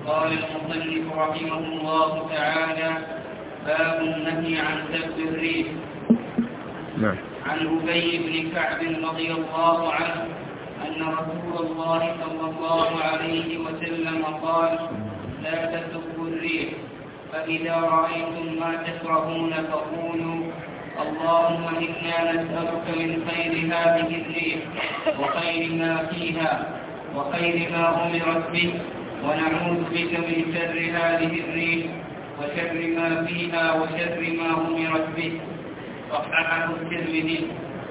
قال المصنف رحمه الله تعالى: باب النهي عن سب الريح. نعم. عن أبي بن كعب رضي الله عنه أن رسول الله صلى الله عليه وسلم قال: لا تسبوا الريح، فإذا رأيتم ما تكرهون فقولوا: اللهم إنا نسألك من خير هذه الريح وخير ما فيها وخير ما أمرت به، ونعوذ بك من شر هذه الريح وشر ما فيها وشر ما أمرت به. صححه الترمذي.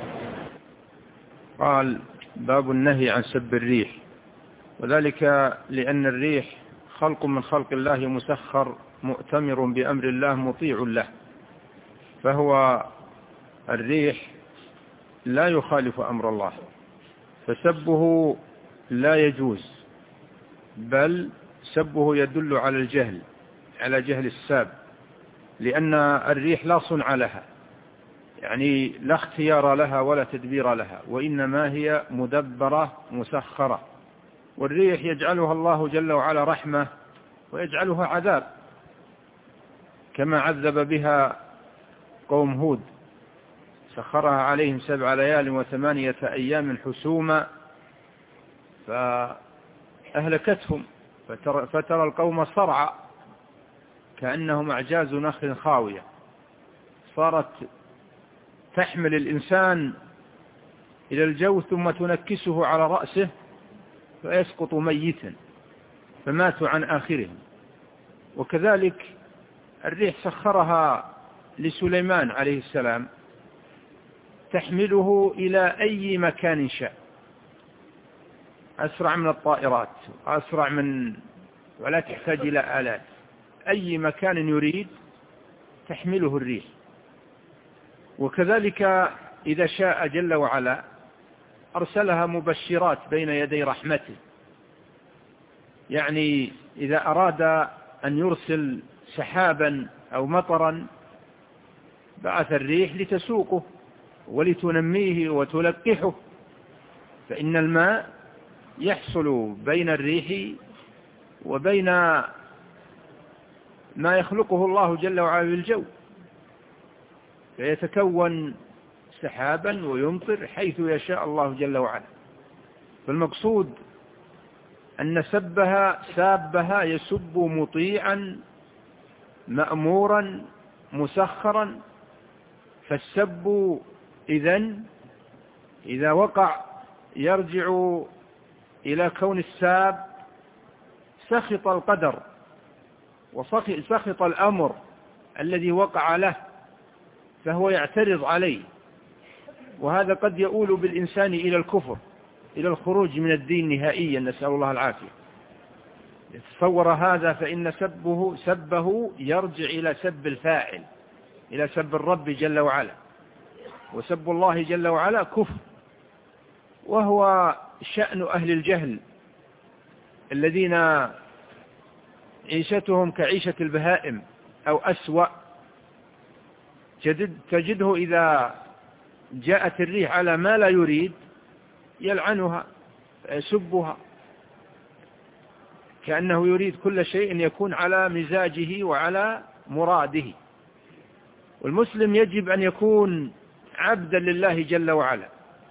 قال: باب النهي عن سب الريح، وذلك لأن الريح خلق من خلق الله مسخر مؤتمر بأمر الله مطيع له، فهو الريح لا يخالف أمر الله، فسبه لا يجوز، بل سبه يدل على الجهل، على جهل الساب، لأن الريح لا صنع لها، يعني لا اختيار لها ولا تدبير لها، وإنما هي مدبرة مسخرة. والريح يجعلها الله جل وعلا رحمة ويجعلها عذاب، كما عذب بها قوم هود: سخرها عليهم 7 ليال و8 أيام حسوما فأهلكتهم، فترى القوم صرعى كأنهم أعجاز نخل خاوية، صارت تحمل الإنسان إلى الجو ثم تنكسه على رأسه فيسقط ميتا، فماتوا عن آخرهم. وكذلك الريح سخرها لسليمان عليه السلام تحمله إلى أي مكان شاء، أسرع من الطائرات، أسرع من، ولا تحتاج إلى آلات، أي مكان يريد تحمله الريح. وكذلك إذا شاء جل وعلا أرسلها مبشرات بين يدي رحمته، يعني إذا أراد أن يرسل سحابا أو مطرا بعث الريح لتسوقه ولتنميه وتلقحه، فإن الماء يحصل بين الريح وبين ما يخلقه الله جل وعلا بالجو، فيتكون سحابا ويمطر حيث يشاء الله جل وعلا. فالمقصود أن سابها يسب مطيعا مأمورا مسخرا، فالسب إذا وقع يرجع إلى كون الساب سخط القدر وسخط الأمر الذي وقع له، فهو يعترض عليه، وهذا قد يؤول بالإنسان إلى الكفر، إلى الخروج من الدين نهائيا، نسأل الله العافية. يتصور هذا فإن سبه يرجع إلى سب الفاعل، إلى سب الرب جل وعلا، وسب الله جل وعلا كفر، وهو شأن أهل الجهل الذين عيشتهم كعيشة البهائم أو أسوأ. تجده إذا جاءت الريح على ما لا يريد يلعنها يسبها، كأنه يريد كل شيء يكون على مزاجه وعلى مراده. والمسلم يجب أن يكون عبدا لله جل وعلا،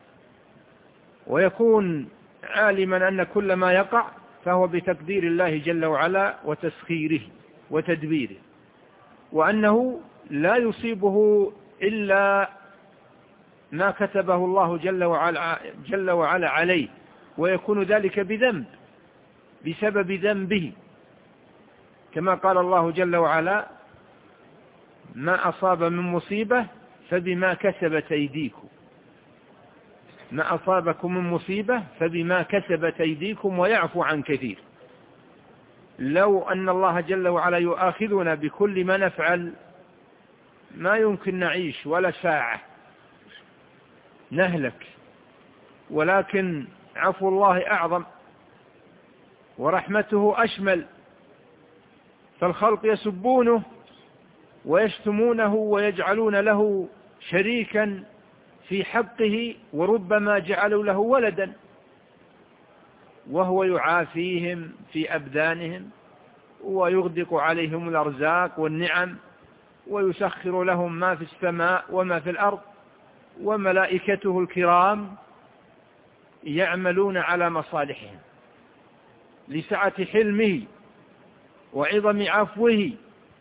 ويكون عالما أن كل ما يقع فهو بتقدير الله جل وعلا وتسخيره وتدبيره، وأنه لا يصيبه إلا ما كتبه الله جل وعلا عليه، ويكون ذلك بسبب ذنبه، كما قال الله جل وعلا: ما أصاب من مصيبة فبما كسبت أيديكم، ما أصابكم من مصيبة فبما كسبت أيديكم ويعفو عن كثير. لو أن الله جل وعلا يؤاخذنا بكل ما نفعل ما يمكن نعيش ولا ساعة، نهلك، ولكن عفو الله أعظم ورحمته أشمل، فالخلق يسبونه ويشتمونه ويجعلون له شريكا في حقه، وربما جعلوا له ولدا، وهو يعافيهم في أبدانهم ويغدق عليهم الأرزاق والنعم، ويسخر لهم ما في السماء وما في الأرض، وملائكته الكرام يعملون على مصالحهم لسعة حلمه وعظم عفوه،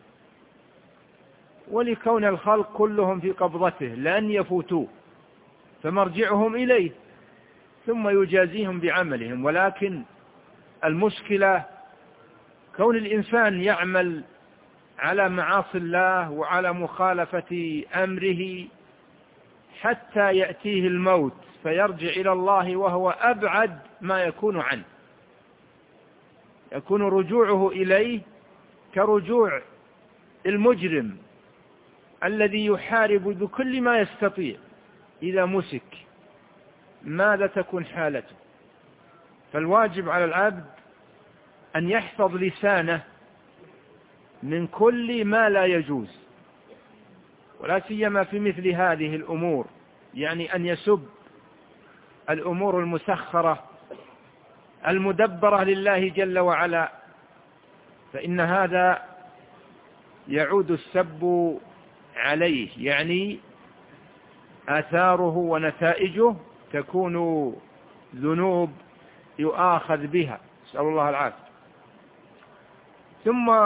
ولكون الخلق كلهم في قبضته لن يفوتوه، فمرجعهم إليه ثم يجازيهم بعملهم. ولكن المشكلة كون الإنسان يعمل على معاصي الله وعلى مخالفة أمره حتى يأتيه الموت فيرجع إلى الله وهو أبعد ما يكون عنه، يكون رجوعه إليه كرجوع المجرم الذي يحارب بكل ما يستطيع. إذا مسك ماذا تكون حالته؟ فالواجب على العبد أن يحفظ لسانه من كل ما لا يجوز، ولا سيما في مثل هذه الأمور، يعني أن يسب الأمور المسخرة المدبرة لله جل وعلا، فإن هذا يعود السب عليه، يعني آثاره ونتائجه تكون ذنوب يؤاخذ بها، نسأل الله العافية. ثم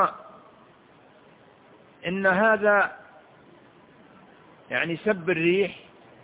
إن هذا يعني سب الريح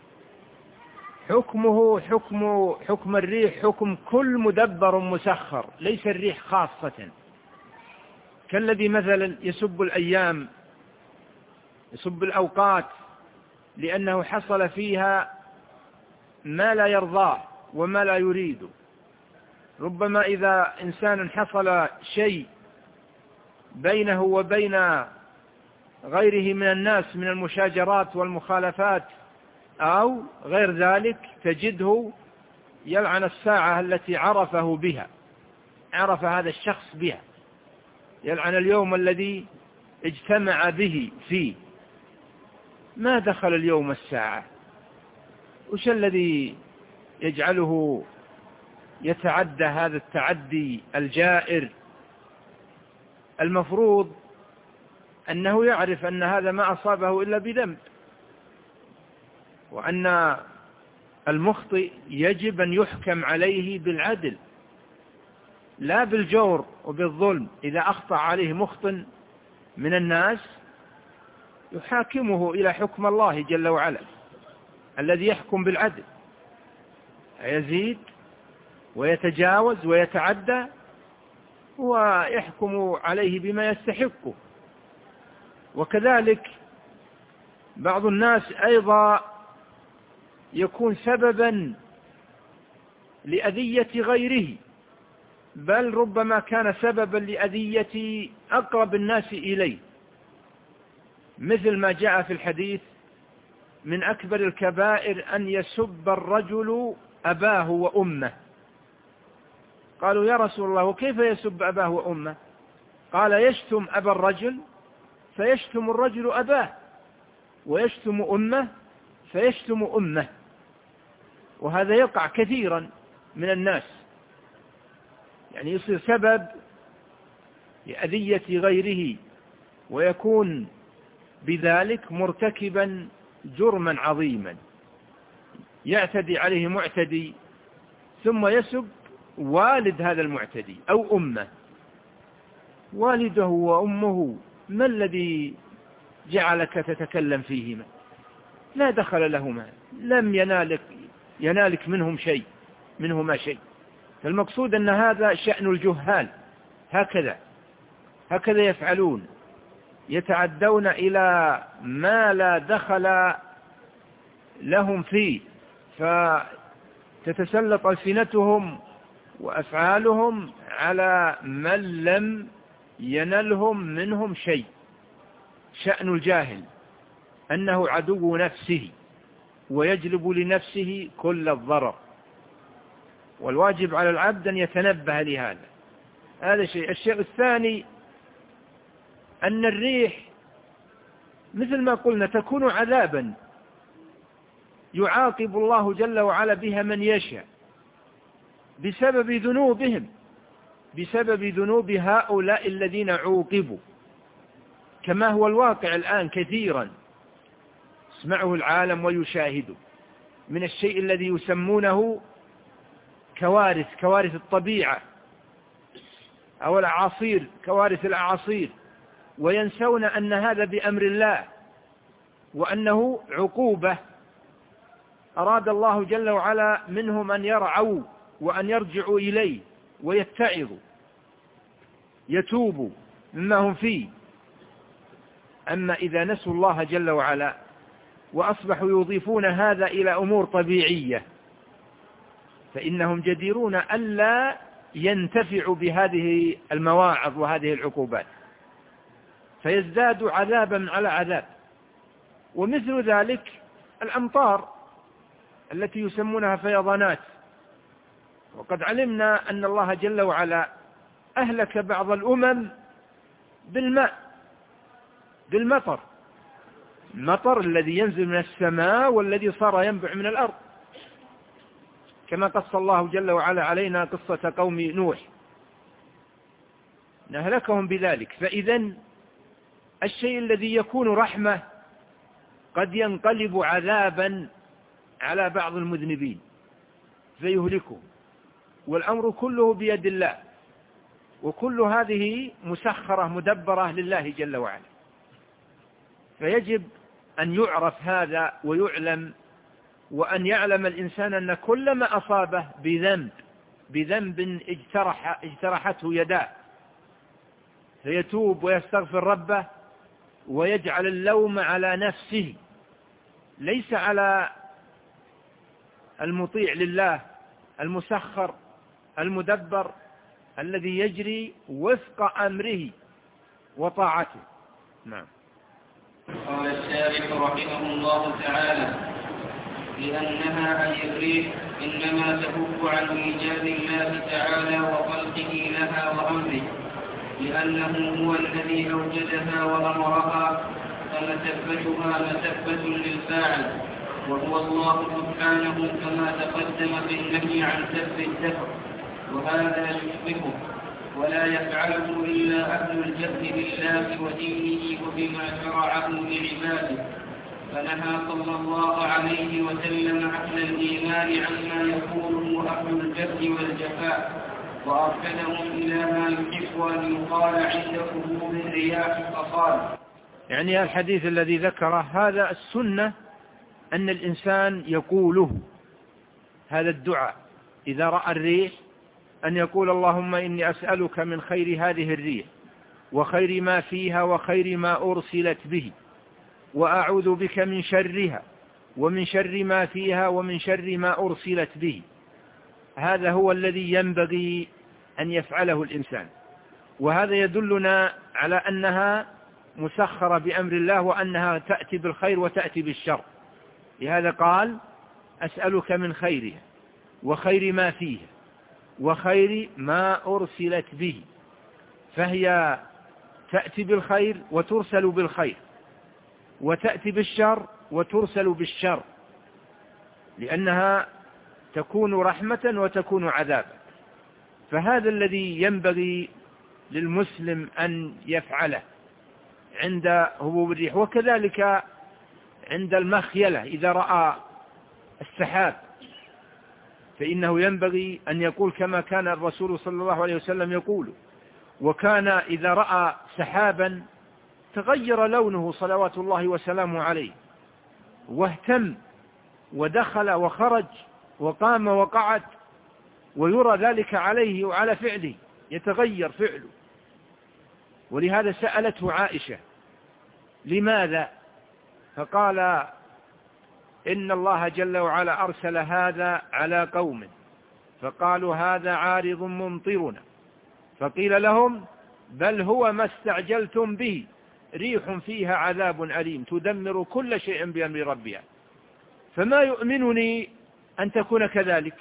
حكمه حكم الريح حكم كل مدبر مسخر، ليس الريح خاصة، كالذي مثلا يسب الأيام، يسب الأوقات لأنه حصل فيها ما لا يرضاه وما لا يريده. ربما إذا إنسان حصل شيء بينه وبين غيره من الناس من المشاجرات والمخالفات أو غير ذلك، تجده يلعن الساعة التي عرفه بها، عرف هذا الشخص بها، يلعن اليوم الذي اجتمع به فيه. ما دخل اليوم الساعة؟ وش الذي يجعله يتعدى هذا التعدي الجائر؟ المفروض أنه يعرف أن هذا ما أصابه إلا بذنب، وأن المخطئ يجب أن يحكم عليه بالعدل لا بالجور وبالظلم. إذا أخطأ عليه مخطئ من الناس يحاكمه إلى حكم الله جل وعلا الذي يحكم بالعدل، يزيد ويتجاوز ويتعدى ويحكم عليه بما يستحقه. وكذلك بعض الناس أيضا يكون سببا لأذية غيره، بل ربما كان سببا لأذية أقرب الناس إليه، مثل ما جاء في الحديث: من أكبر الكبائر أن يسب الرجل أباه وأمه. قالوا: يا رسول الله، وكيف يسب أباه وأمه؟ قال: يشتم أبا الرجل فيشتم الرجل أباه، ويشتم أمه فيشتم أمه. وهذا يقع كثيرا من الناس، يعني يصير سبب لأذية غيره، ويكون بذلك مرتكبا جرما عظيما، يعتدي عليه معتدي ثم يسب والد هذا المعتدي أو أمه. والده وأمه ما الذي جعلك تتكلم فيهما؟ لا دخل لهما، لم ينالك منهما شيء. فالمقصود أن هذا شأن الجهال، هكذا يفعلون، يتعدون إلى ما لا دخل لهم فيه، فتتسلط ألسنتهم وأفعالهم على من لم ينلهم منهم شيء. شأن الجاهل أنه عدو نفسه ويجلب لنفسه كل الضرر، والواجب على العبد أن يتنبه لهذا. هذا شيء. الشيء الثاني أن الريح مثل ما قلنا تكون عذابا يعاقب الله جل وعلا بها من يشاء بسبب ذنوبهم، بسبب ذنوب هؤلاء الذين عوقبوا، كما هو الواقع الآن كثيرا يسمعه العالم ويشاهده من الشيء الذي يسمونه كوارث الطبيعة أو الأعاصير، كوارث الأعاصير، وينسون أن هذا بأمر الله وأنه عقوبة أراد الله جل وعلا منهم أن يرعوا وأن يرجعوا إليه ويتعظوا يتوبوا مما هم فيه. أما إذا نسوا الله جل وعلا وأصبحوا يضيفون هذا إلى أمور طبيعية فإنهم جديرون ألا ينتفعوا بهذه المواعظ وهذه العقوبات، فيزداد عذابا على عذاب. ومثل ذلك الأمطار التي يسمونها فيضانات، وقد علمنا أن الله جل وعلا أهلك بعض الأمم بالمطر، المطر الذي ينزل من السماء والذي صار ينبع من الأرض، كما قص الله جل وعلا علينا قصة قوم نوح نهلكهم بذلك. فإذا الشيء الذي يكون رحمة قد ينقلب عذابا على بعض المذنبين فيهلكهم، والأمر كله بيد الله، وكل هذه مسخرة مدبرة لله جل وعلا. فيجب أن يعرف هذا ويعلم، وأن يعلم الإنسان أن كل ما أصابه بذنب اجترحته يداه فيتوب ويستغفر ربه ويجعل اللوم على نفسه ليس على المطيع لله المسخر المدبر الذي يجري وفق أمره وطاعته. نعم. قال الشارح رحمه الله تعالى: لأنها أي الريح إنما تكف عن إيجاد الله تعالى وخلقه لها وأمره، لأنه هو الذي أوجدها وأمرها، فمسبتها مسبة للفاعل وهو الله سبحانه كما تقدم في النهي عن سب الدهر، وهذا يشبهه ولا يفعله إلا أهل الجهل بالله ودينه وبما شرعه لعباده. فنهى صلى الله عليه وسلم أهل الإيمان عما يقوله أهل الجهل والجفاء، وأرشدهم إلى ما يحب أن يقال عند قبول الرياح فقال. يعني الحديث الذي ذكره هذا السنة أن الإنسان يقوله هذا الدعاء إذا رأى الريح، أن يقول: اللهم إني أسألك من خير هذه الريح وخير ما فيها وخير ما أرسلت به، وأعوذ بك من شرها ومن شر ما فيها ومن شر ما أرسلت به. هذا هو الذي ينبغي أن يفعله الإنسان، وهذا يدلنا على أنها مسخرة بأمر الله وأنها تأتي بالخير وتأتي بالشر. لهذا قال: أسألك من خيرها وخير ما فيها وخير ما أرسلت به. فهي تأتي بالخير وترسل بالخير، وتأتي بالشر وترسل بالشر، لأنها تكون رحمة وتكون عذابا. فهذا الذي ينبغي للمسلم أن يفعله عند هبوب الريح، وكذلك عند المخيلة إذا رأى السحاب فإنه ينبغي أن يقول كما كان الرسول صلى الله عليه وسلم يقول: وكان إذا رأى سحابا تغير لونه صلوات الله وسلامه عليه، واهتم ودخل وخرج وقام وقعد، ويرى ذلك عليه وعلى فعله، يتغير فعله. ولهذا سألته عائشة: لماذا؟ فقال: إن الله جل وعلا أرسل هذا على قوم فقالوا هذا عارض ممطرنا، فقيل لهم: بل هو ما استعجلتم به، ريح فيها عذاب أليم تدمر كل شيء بأمر ربها. فما يؤمنني أن تكون كذلك.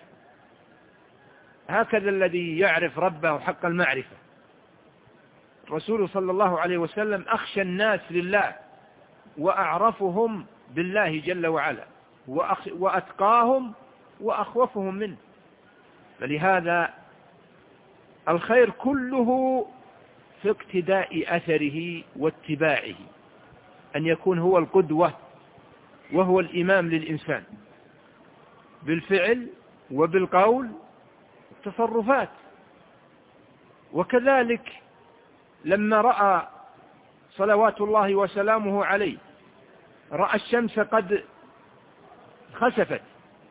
هكذا الذي يعرف ربه حق المعرفة. الرسول صلى الله عليه وسلم أخشى الناس لله وأعرفهم بالله جل وعلا، وأتقاهم وأخوفهم منه. فلهذا الخير كله في اقتداء أثره واتباعه، أن يكون هو القدوة وهو الإمام للإنسان بالفعل وبالقول والتصرفات. وكذلك لما رأى صلوات الله وسلامه عليه، رأى الشمس قد خسفت،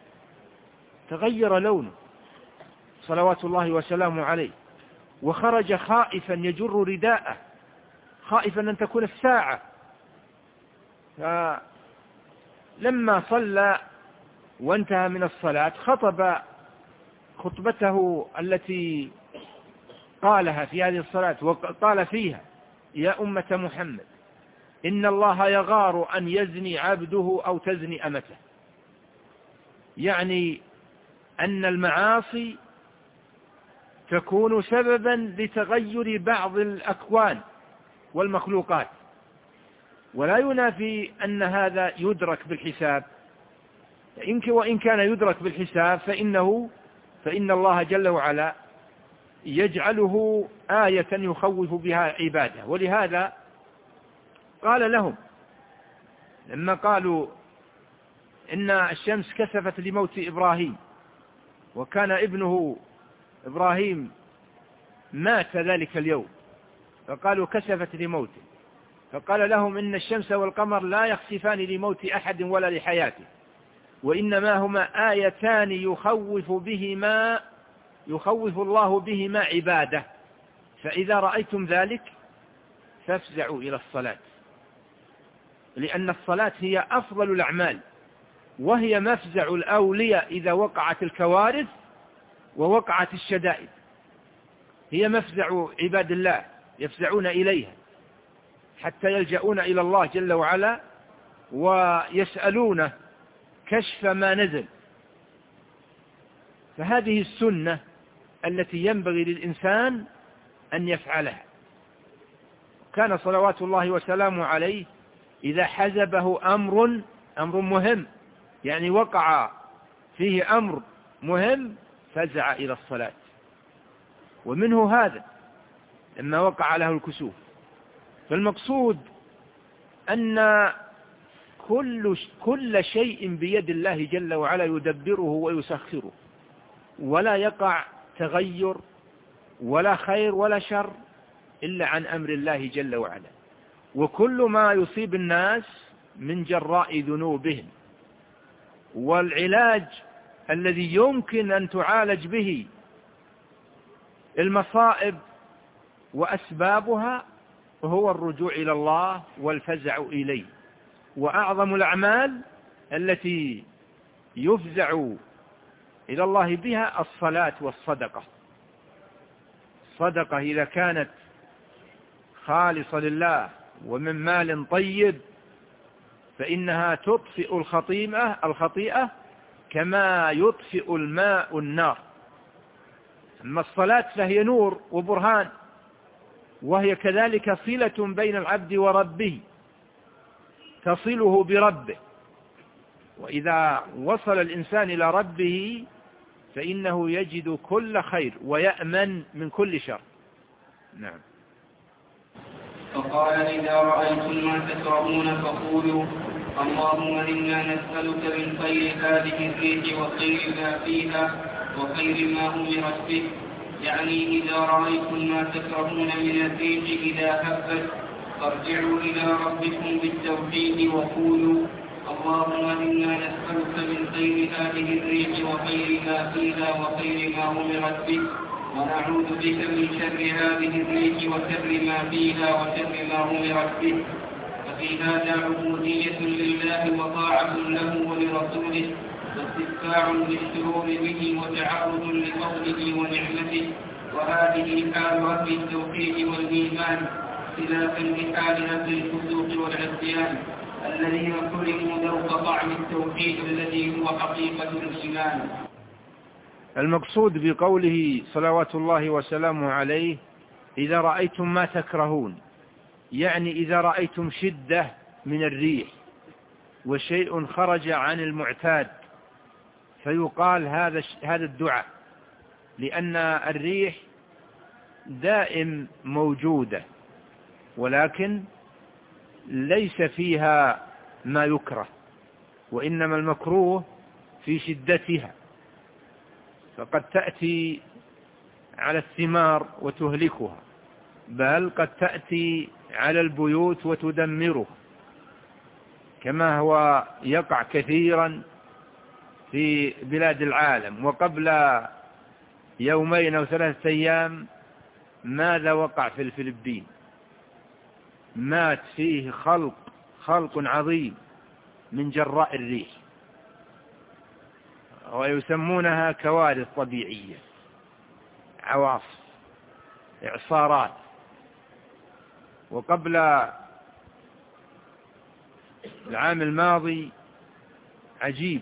تغير لونه صلوات الله وسلامه عليه، وخرج خائفا يجر رداءه، خائفا أن تكون الساعة. فلما صلى وانتهى من الصلاة خطب خطبته التي قالها في هذه الصلاة، وقال فيها: يا أمة محمد، إن الله يغار أن يزني عبده أو تزني أمته. يعني أن المعاصي تكون سببا لتغير بعض الأكوان والمخلوقات، ولا ينافي أن هذا يدرك بالحساب، وإن كان يدرك بالحساب فإن الله جل وعلا يجعله آية يخوف بها عباده. ولهذا قال لهم لما قالوا إن الشمس كسفت لموت إبراهيم، وكان ابنه إبراهيم مات ذلك اليوم، فقالوا كسفت لموته، فقال لهم إن الشمس والقمر لا يخسفان لموت أحد ولا لحياته، وإنما هما آيتان يخوف الله بهما عباده، فإذا رأيتم ذلك فافزعوا إلى الصلاة، لأن الصلاة هي أفضل الأعمال، وهي مفزع الأولياء إذا وقعت الكوارث ووقعت الشدائد، هي مفزع عباد الله يفزعون إليها حتى يلجؤون إلى الله جل وعلا ويسألونه كشف ما نزل. فهذه السنة التي ينبغي للإنسان أن يفعلها. كان صلوات الله وسلامه عليه إذا حزبه أمر مهم، يعني وقع فيه أمر مهم، فزع إلى الصلاة. ومنه هذا لما وقع له الكسوف. فالمقصود أن كل شيء بيد الله جل وعلا يدبره ويسخره، ولا يقع تغير ولا خير ولا شر إلا عن أمر الله جل وعلا. وكل ما يصيب الناس من جراء ذنوبهم، والعلاج الذي يمكن أن تعالج به المصائب وأسبابها هو الرجوع إلى الله والفزع إليه. وأعظم الأعمال التي يفزع إلى الله بها الصلاة والصدقة. الصدقة إذا كانت خالصة لله ومن مال طيب فإنها تطفئ الخطيئة كما يطفئ الماء النار. أما الصلاة فهي نور وبرهان، وهي كذلك صلة بين العبد وربه، تصله بربه، وإذا وصل الإنسان إلى ربه فإنه يجد كل خير ويأمن من كل شر. نعم. فقال: إذا رأيتم ما تكرهون فقولوا: اللهم إنا نسألك من خير هذه الريح وخير ما فيها وخير ما أمرت به. يعني إذا رأيتم ما تكرهون من الريح إذا هبت فارجعوا إلى ربكم بالتوحيد وقولوا: اللهم إنا نسألك من خير هذه الريح وخير ما فيها وخير ما أمرت به، ونعوذ بك من شر هذه الريح وشر ما فيها وشر ما أمرت به. ففي هذا عبودية لله وطاعة له ولرسوله، واستدفاع للشرور به وتعرض لفضله ونعمته. وهذه حال أهل التوحيد والإيمان، خلافا لحال أهل الفسوق والعصيان الذين حرموا ذوق طعم التوحيد الذي هو حقيقة الإيمان. المقصود بقوله صلوات الله وسلامه عليه: إذا رأيتم ما تكرهون، يعني إذا رأيتم شدة من الريح وشيء خرج عن المعتاد، فيقال هذا الدعاء، لأن الريح دائم موجودة، ولكن ليس فيها ما يكره، وإنما المكروه في شدتها، فقد تأتي على الثمار وتهلكها، بل قد تأتي على البيوت وتدمره، كما هو يقع كثيرا في بلاد العالم. وقبل يومين أو 3 أيام ماذا وقع في الفلبين؟ مات فيه خلق عظيم من جراء الريح، ويسمونها كوارث طبيعية، عواصف، إعصارات. وقبل العام الماضي عجيب،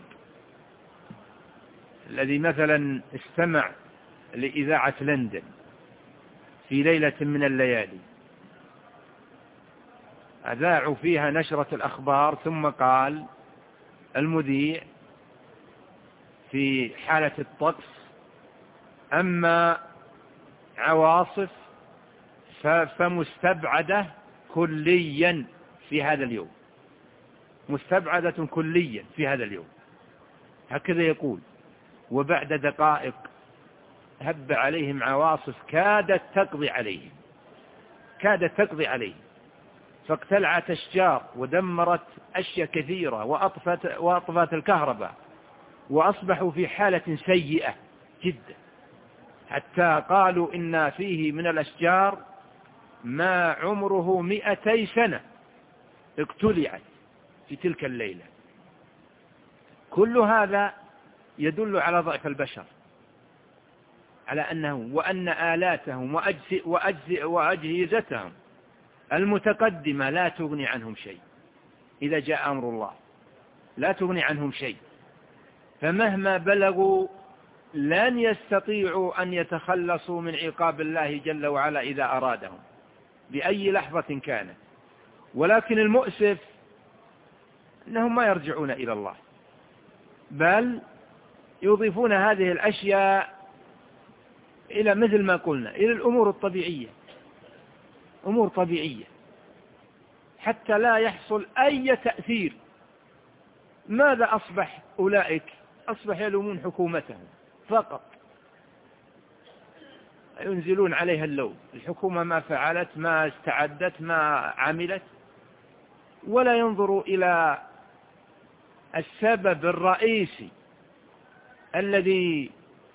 الذي مثلا استمع لإذاعة لندن في ليلة من الليالي، أذاعوا فيها نشرة الأخبار، ثم قال المذيع في حالة الطقس: أما عواصف فمستبعدة كليا في هذا اليوم، مستبعدة كليا في هذا اليوم، هكذا يقول. وبعد دقائق هب عليهم عواصف كادت تقضي عليهم، فاقتلعت أشجار ودمرت أشياء كثيرة وأطفت الكهرباء، وأصبحوا في حالة سيئة جدا، حتى قالوا إن فيه من الأشجار ما عمره 200 سنة اقتلعت في تلك الليلة. كل هذا يدل على ضعف البشر، على وأن آلاتهم وأجهزتهم المتقدمة لا تغني عنهم شيء. إذا جاء أمر الله لا تغني عنهم شيء، فمهما بلغوا لن يستطيعوا أن يتخلصوا من عقاب الله جل وعلا إذا أرادهم بأي لحظة كانت. ولكن المؤسف أنهم ما يرجعون إلى الله، بل يضيفون هذه الأشياء إلى مثل ما قلنا إلى الأمور الطبيعية، أمور طبيعية، حتى لا يحصل أي تأثير. ماذا أصبح أولئك؟ أصبح يلومون حكومتهم فقط، ينزلون عليها اللوم، الحكومة ما فعلت، ما استعدت، ما عملت، ولا ينظروا إلى السبب الرئيسي الذي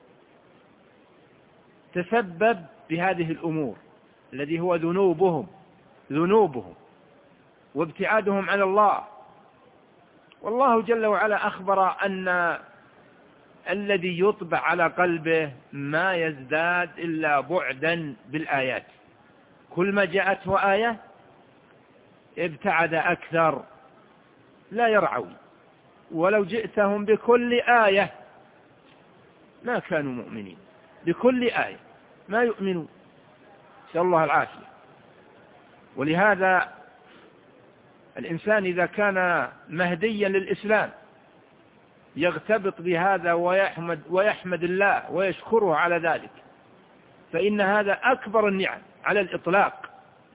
تسبب بهذه الأمور، الذي هو ذنوبهم وابتعادهم عن الله. والله جل وعلا أخبر أن الذي يطبع على قلبه ما يزداد إلا بعدا بالآيات، كل ما جاءته آية ابتعد أكثر، لا يرعوا، ولو جئتهم بكل آية ما كانوا مؤمنين، بكل آية ما يؤمنون، نسأل الله العافية. ولهذا الإنسان إذا كان مهديا للإسلام يغتبط بهذا ويحمد الله ويشكره على ذلك، فإن هذا أكبر النعم على الإطلاق،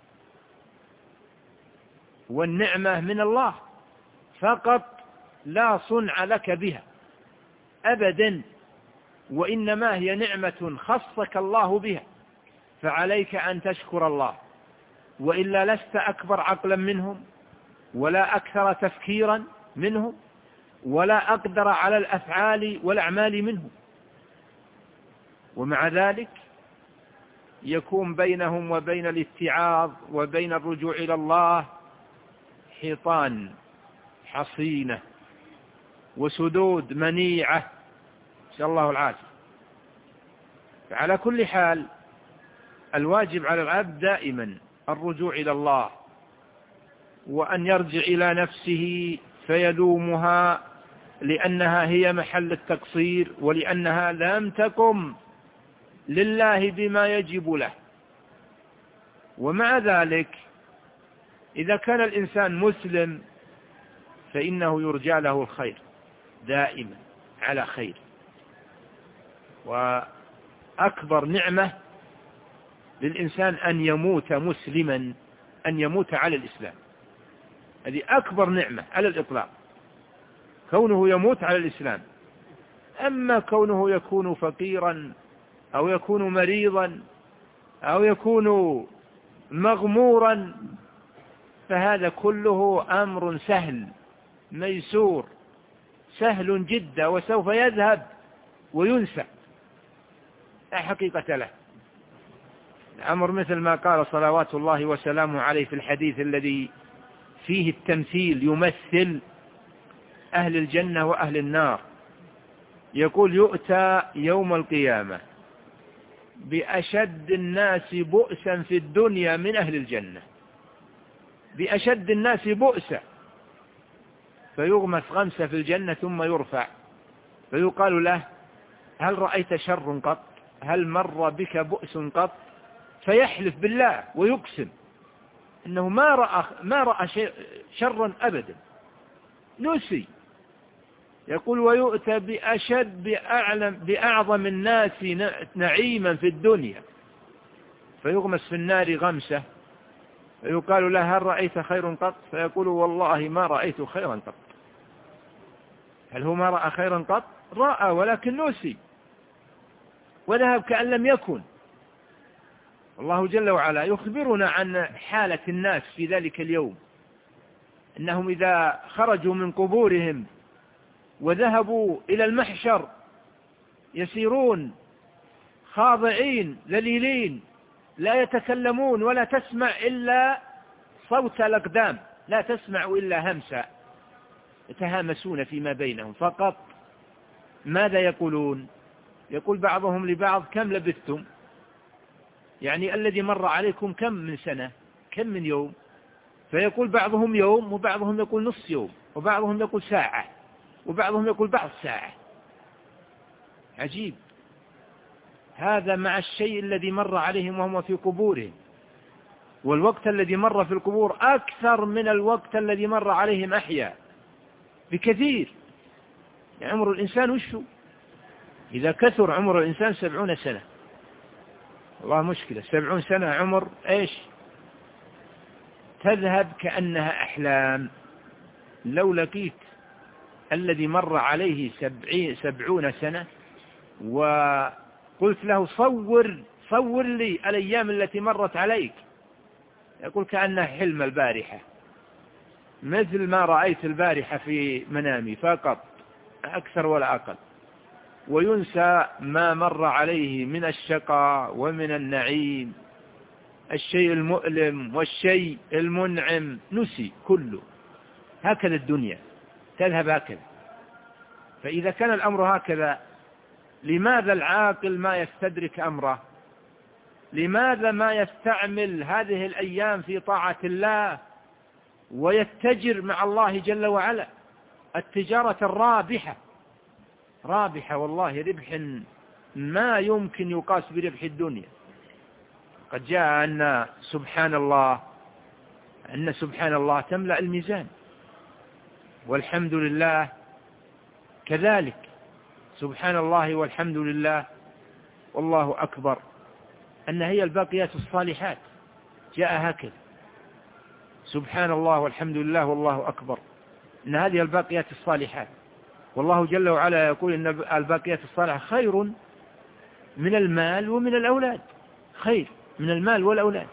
والنعمة من الله فقط، لا صنع لك بها أبدا، وإنما هي نعمة خصك الله بها، فعليك أن تشكر الله، وإلا لست أكبر عقلا منهم، ولا أكثر تفكيرا منهم، ولا أقدر على الأفعال والأعمال منهم. ومع ذلك يكون بينهم وبين الاتعاظ وبين الرجوع إلى الله حيطان حصينة وسدود منيعة، نسأل الله العافية. فعلى كل حال الواجب على العبد دائما الرجوع إلى الله، وأن يرجع إلى نفسه فيلومها، لأنها هي محل التقصير، ولأنها لم تقم لله بما يجب له. ومع ذلك إذا كان الإنسان مسلم فإنه يرجى له الخير دائما على خير. وأكبر نعمة للإنسان أن يموت مسلما، أن يموت على الإسلام. هذه أكبر نعمة على الإطلاق، كونه يموت على الإسلام. أما كونه يكون فقيرا أو يكون مريضا أو يكون مغمورا فهذا كله أمر سهل ميسور، سهل جدا، وسوف يذهب وينسى، لا حقيقة له. الأمر مثل ما قال صلوات الله وسلامه عليه في الحديث الذي فيه التمثيل، يمثل أهل الجنة وأهل النار، يقول: يؤتى يوم القيامة بأشد الناس بؤسا في الدنيا من أهل الجنة، بأشد الناس بؤسا، فيغمس غمسة في الجنة ثم يرفع، فيقال له: هل رأيت شر قط؟ هل مر بك بؤس قط؟ فيحلف بالله ويقسم أنه ما رأى شرا أبدا، نسي. يقول: ويؤتى بأعظم الناس نعيما في الدنيا، فيغمس في النار غمسة، فيقال له: هل رأيت خير قط؟ فيقول: والله ما رأيت خيرا قط. هل هو ما رأى خيرا قط؟ رأى ولكن نسي وذهب كأن لم يكن. الله جل وعلا يخبرنا عن حالة الناس في ذلك اليوم، أنهم إذا خرجوا من قبورهم وذهبوا إلى المحشر يسيرون خاضعين ذليلين، لا يتكلمون ولا تسمع إلا صوت الأقدام، لا تسمع إلا همسا، يتهامسون فيما بينهم فقط. ماذا يقولون؟ يقول بعضهم لبعض: كم لبثتم؟ يعني الذي مر عليكم كم من سنة، كم من يوم؟ فيقول بعضهم يوم، وبعضهم يقول نصف يوم، وبعضهم يقول ساعة، وبعضهم يقول بعض ساعة. عجيب، هذا مع الشيء الذي مر عليهم وهم في قبورهم، والوقت الذي مر في القبور أكثر من الوقت الذي مر عليهم أحياء بكثير. يعني عمر الإنسان وشو؟ إذا كثر عمر الإنسان 70 سنة، والله مشكلة. 70 سنة عمر إيش؟ تذهب كأنها أحلام. لو لقيت الذي مر عليه 70 سنة وقلت له: صور لي الأيام التي مرت عليك، يقول: كأنها حلم البارحة، مثل ما رأيت البارحة في منامي فقط، أكثر ولا أقل. وينسى ما مر عليه من الشقاء ومن النعيم، الشيء المؤلم والشيء المنعم نسي كله. هكذا الدنيا تذهب هكذا. فإذا كان الأمر هكذا، لماذا العاقل ما يستدرك أمره؟ لماذا ما يستعمل هذه الأيام في طاعة الله ويتجر مع الله جل وعلا التجارة الرابحة؟ رابحة والله، ربح ما يمكن يقاس بربح الدنيا. قد جاء أن سبحان الله تملأ الميزان، والحمد لله كذلك. سبحان الله والحمد لله والله أكبر، أن هي الباقيات الصالحات، جاء هكذا: سبحان الله والحمد لله والله أكبر، أن هذه الباقيات الصالحات. والله جل وعلا يقول إن الباقيات الصالحة خير من المال ومن الأولاد، خير من المال والأولاد.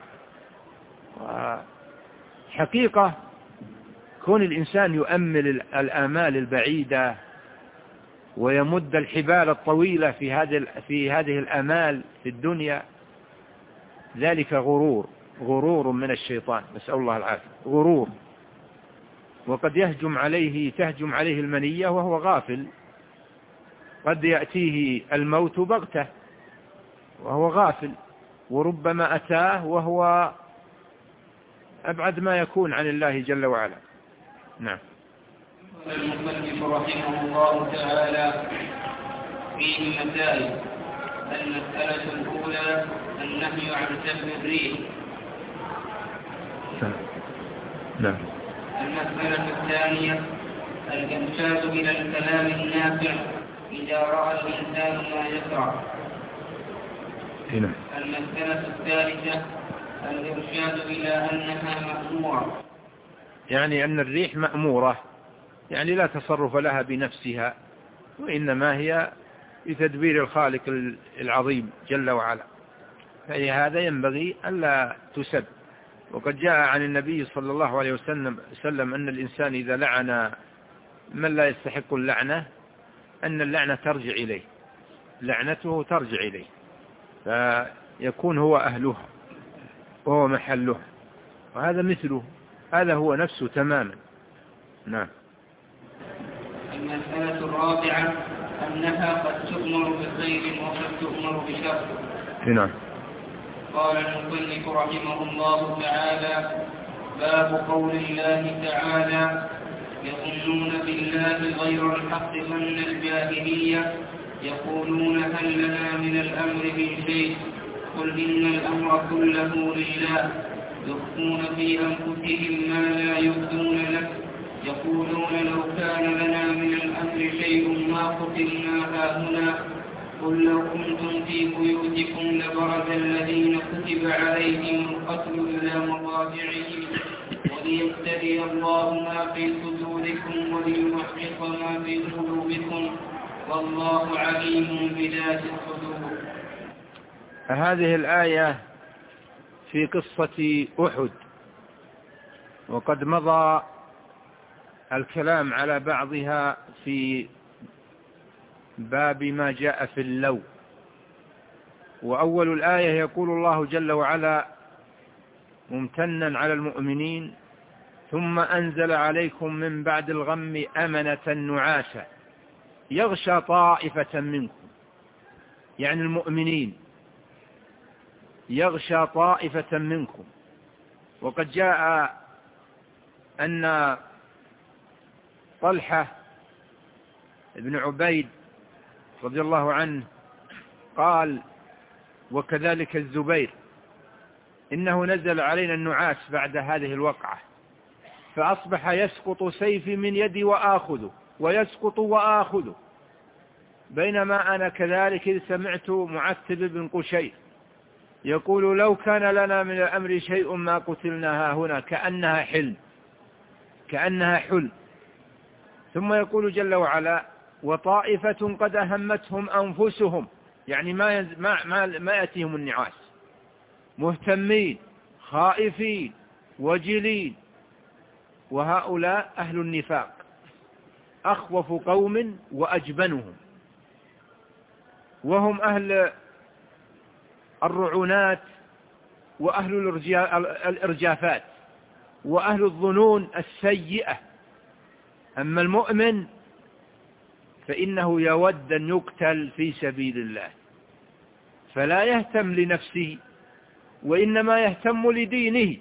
حقيقة كون الإنسان يؤمل الآمال البعيدة ويمد الحبال الطويلة في هذه الآمال في الدنيا، ذلك غرور من الشيطان، نسأل الله العافية، غرور. وقد تهجم عليه المنية وهو غافل، قد يأتيه الموت بغتة وهو غافل، وربما أتاه وهو أبعد ما يكون عن الله جل وعلا. نعم. المصنف رحمه الله تعالى فيه مسائل. المسألة الأولى النهي عن سب الريح. نعم. المسألة الثانية الإرشاد إلى الكلام النافع إذا رأى الإنسان ما يكره. هنا. المسألة الثالثة الإرشاد إلى أنها مأمورة، يعني أن الريح مأمورة، يعني لا تصرف لها بنفسها، وإنما هي بتدبير الخالق العظيم جل وعلا، فهذا ينبغي ألا تسب. وقد جاء عن النبي صلى الله عليه وسلم أن الإنسان إذا لعن من لا يستحق اللعنة أن اللعنة ترجع إليه، لعنته ترجع إليه، فيكون هو أهلها وهو محلها، وهذا مثله، هذا هو نفسه تماما. نعم. المسألة الرابعة أنها قد تؤمر بخير وقد تؤمر بشر. نعم. قال المصنف رحمه الله تعالى: باب قول الله تعالى: يظنون بالله غير الحق ظن الجاهلية يقولون هل لنا من الأمر من شيء قل إن الأمر كله لله يخفون في أنفسهم ما لا يبدون لك يقولون لو كان لنا من الأمر شيء ما قتلنا هاهنا قل لو كنتم في بيوتكم لبرز الذين كتب عليهم القتل إلى مضاجعهم وليبتلي الله ما في صدوركم وليمحص ما في قلوبكم والله عليم بذات الصدور. هذه الآية في قصة أحد، وقد مضى الكلام على بعضها في باب ما جاء في اللو. وأول الآية يقول الله جل وعلا ممتنا على المؤمنين: ثم أنزل عليكم من بعد الغم أمنة نعاسا يغشى طائفة منكم، يعني المؤمنين، يغشى طائفة منكم. وقد جاء أن طلحة بن عبيد رضي الله عنه قال وكذلك الزبير إنه نزل علينا النعاس بعد هذه الوقعة فأصبح يسقط سيفي من يدي وآخذه ويسقط وآخذه، بينما أنا كذلك إذ سمعت معتب بن قشير يقول لو كان لنا من الأمر شيء ما قتلنا هنا، كأنها حلم. ثم يقول جل وعلا: وطائفة قد أهمتهم أنفسهم، يعني ما يأتيهم النعاس، مهتمين خائفين وجلين. وهؤلاء أهل النفاق، أخوف قوم وأجبنهم، وهم أهل الرعونات وأهل الإرجافات وأهل الظنون السيئة. أما المؤمن فإنه يود أن يقتل في سبيل الله، فلا يهتم لنفسه وإنما يهتم لدينه،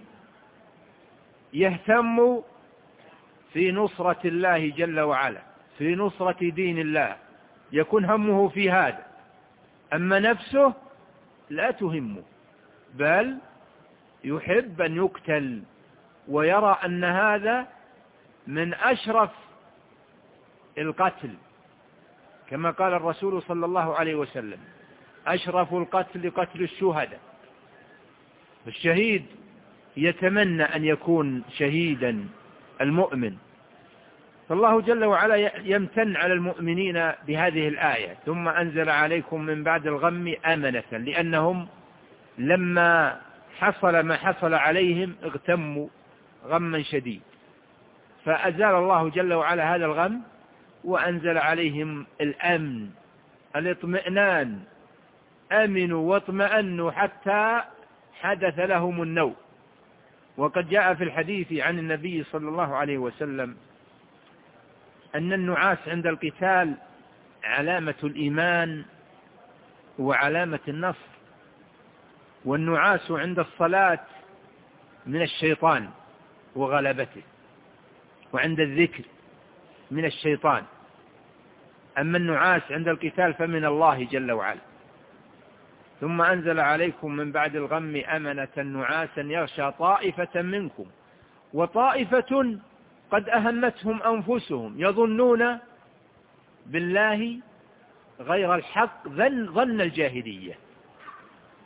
يهتم في نصرة الله جل وعلا، في نصرة دين الله، يكون همه في هذا. أما نفسه لا تهمه، بل يحب أن يقتل ويرى أن هذا من أشرف القتل، كما قال الرسول صلى الله عليه وسلم: أشرف القتل قتل الشهداء. الشهيد يتمنى أن يكون شهيدا المؤمن. فالله جل وعلا يمتن على المؤمنين بهذه الآية: ثم أنزل عليكم من بعد الغم أمنة، لأنهم لما حصل ما حصل عليهم اغتموا غما شديد، فأزال الله جل وعلا هذا الغم وأنزل عليهم الأمن، الاطمئنان، أمنوا واطمأنوا حتى حدث لهم النوم. وقد جاء في الحديث عن النبي صلى الله عليه وسلم أن النعاس عند القتال علامة الإيمان وعلامة النصر، والنعاس عند الصلاة من الشيطان وغلبته، وعند الذكر من الشيطان. أما النعاس عند القتال فمن الله جل وعلا. ثم أنزل عليكم من بعد الغم أمنة نعاسا يغشى طائفة منكم وطائفة قد أهمتهم أنفسهم يظنون بالله غير الحق ظن الجاهلية.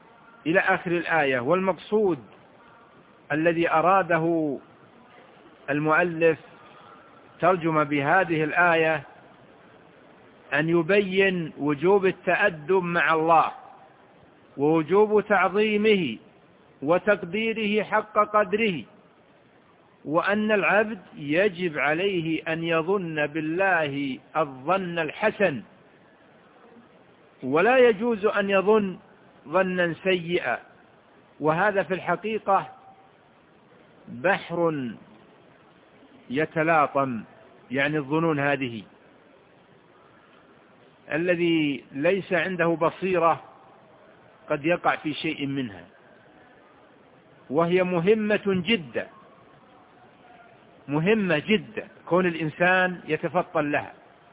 إلى آخر الآية. والمقصود الذي أراده المؤلف ترجم بهذه الآية أن يبين وجوب التأدب مع الله ووجوب تعظيمه وتقديره حق قدره، وأن العبد يجب عليه أن يظن بالله الظن الحسن، ولا يجوز أن يظن ظنا سيئا. وهذا في الحقيقة بحر يتلاطم، يعني الظنون هذه، الذي ليس عنده بصيرة قد يقع في شيء منها، وهي مهمة جدا، مهمة جدا كون الإنسان يتفطن لها.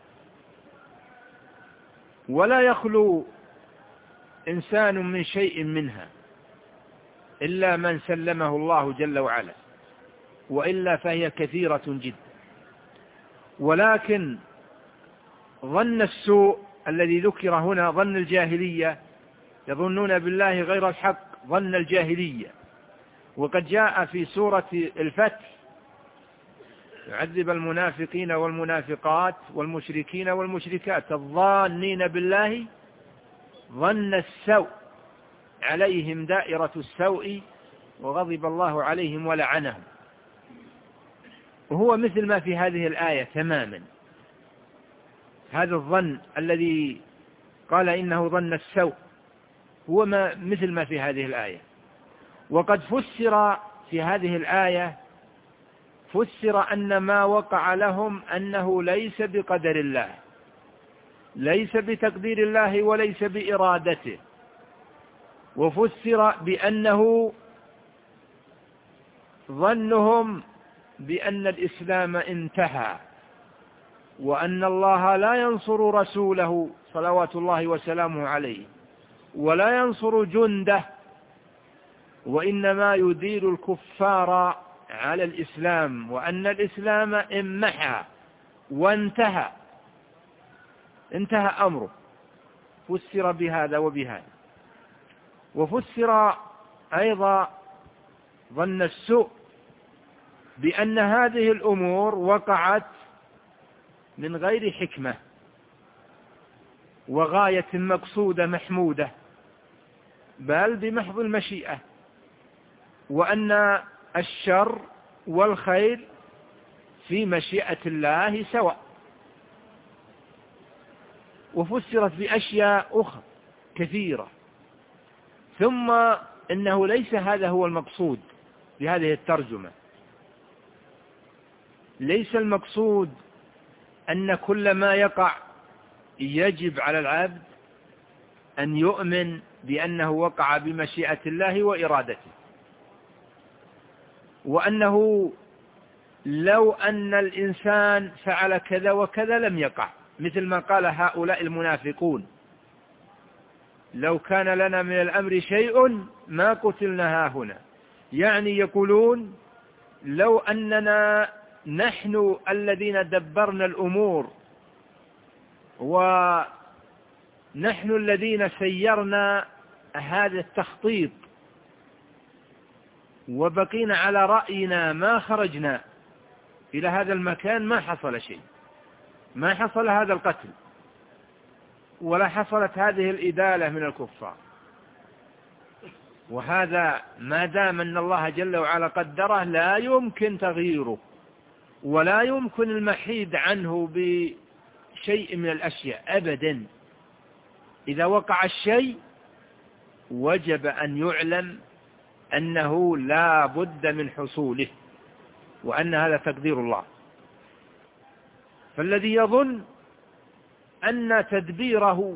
ولا يخلو إنسان من شيء منها إلا من سلمه الله جل وعلا، وإلا فهي كثيرة جدا. ولكن ظن السوء الذي ذكر هنا ظن الجاهلية، يظنون بالله غير الحق ظن الجاهلية. وقد جاء في سورة الفتح يعذب المنافقين والمنافقات والمشركين والمشركات الظانين بالله ظن السوء عليهم دائرة السوء وغضب الله عليهم ولعنهم. وهو مثل ما في هذه الآية تماما، هذا الظن الذي قال إنه ظن السوء هو مثل ما في هذه الآية. وقد فسر في هذه الآية، فسر أن ما وقع لهم أنه ليس بقدر الله، ليس بتقدير الله وليس بإرادته. وفسر بأنه ظنهم بأن الإسلام انتهى، وأن الله لا ينصر رسوله صلوات الله وسلامه عليه، ولا ينصر جنده، وإنما يدير الكفار على الإسلام، وأن الإسلام انمحى وانتهى، انتهى أمره. فسر بهذا وبهذا. وفسر أيضا ظن السوء بأن هذه الأمور وقعت من غير حكمة وغاية مقصودة محمودة، بل بمحض المشيئة، وأن الشر والخير في مشيئة الله سواء. وفسرت بأشياء أخرى كثيرة. ثم إنه ليس هذا هو المقصود بهذه الترجمة. ليس المقصود أن كل ما يقع يجب على العبد أن يؤمن بأنه وقع بمشيئة الله وإرادته، وأنه لو أن الإنسان فعل كذا وكذا لم يقع، مثل ما قال هؤلاء المنافقون: لو كان لنا من الأمر شيء ما قتلنا هاهنا. يعني يقولون لو أننا نحن الذين دبرنا الأمور ونحن الذين سيرنا هذا التخطيط وبقينا على رأينا ما خرجنا إلى هذا المكان ما حصل شيء، ما حصل هذا القتل ولا حصلت هذه الإدالة من الكفار. وهذا ما دام أن الله جل وعلا قدره لا يمكن تغييره ولا يمكن المحيد عنه بشيء من الأشياء أبدا. إذا وقع الشيء وجب أن يعلم أنه لا بد من حصوله، وأن هذا تقدير الله. فالذي يظن أن تدبيره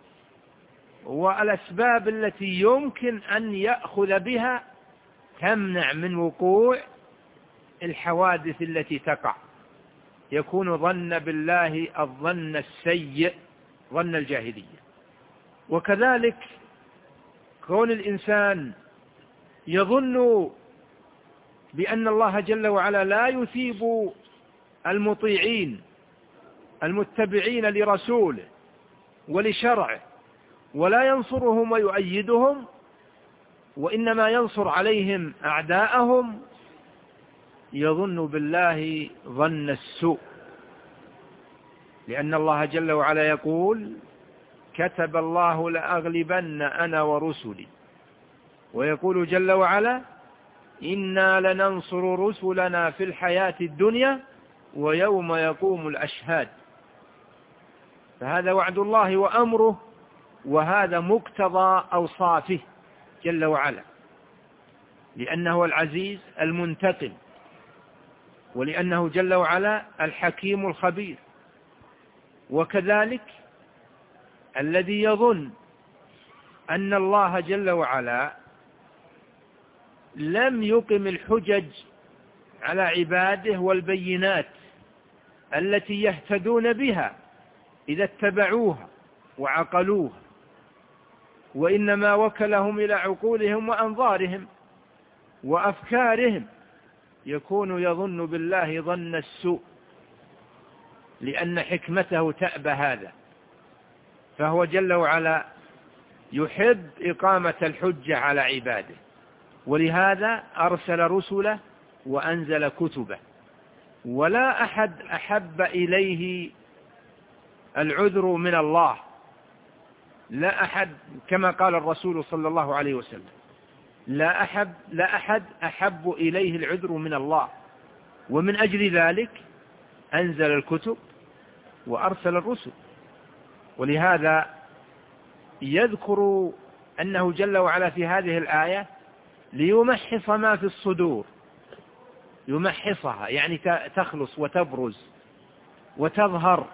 والأسباب التي يمكن أن يأخذ بها تمنع من وقوع الحوادث التي تقع، يكون ظن بالله الظن السيء، ظن الجاهلية. وكذلك كون الإنسان يظن بأن الله جل وعلا لا يثيب المطيعين المتبعين لرسوله ولشرعه ولا ينصرهم ويؤيدهم، وإنما ينصر عليهم أعداءهم يظن بالله ظن السوء، لأن الله جل وعلا يقول كتب الله لأغلبن أنا ورسلي، ويقول جل وعلا إنا لننصر رسلنا في الحياة الدنيا ويوم يقوم الأشهاد. فهذا وعد الله وأمره، وهذا مقتضى أوصافه جل وعلا، لأنه العزيز المنتقم، ولأنه جل وعلا الحكيم الخبير. وكذلك الذي يظن أن الله جل وعلا لم يقم الحجج على عباده والبينات التي يهتدون بها إذا اتبعوها وعقلوها، وإنما وكلهم إلى عقولهم وأنظارهم وأفكارهم، يكون يظن بالله ظن السوء، لأن حكمته تأبى هذا. فهو جل وعلا يحب إقامة الحجة على عباده، ولهذا أرسل رسله وأنزل كتبه. ولا أحد أحب إليه العذر من الله، لا أحد، كما قال الرسول صلى الله عليه وسلم لا أحد أحب إليه العذر من الله. ومن أجل ذلك أنزل الكتب وأرسل الرسل. ولهذا يذكر أنه جل وعلا في هذه الآية ليمحص ما في الصدور، يمحصها يعني تخلص وتبرز وتظهر،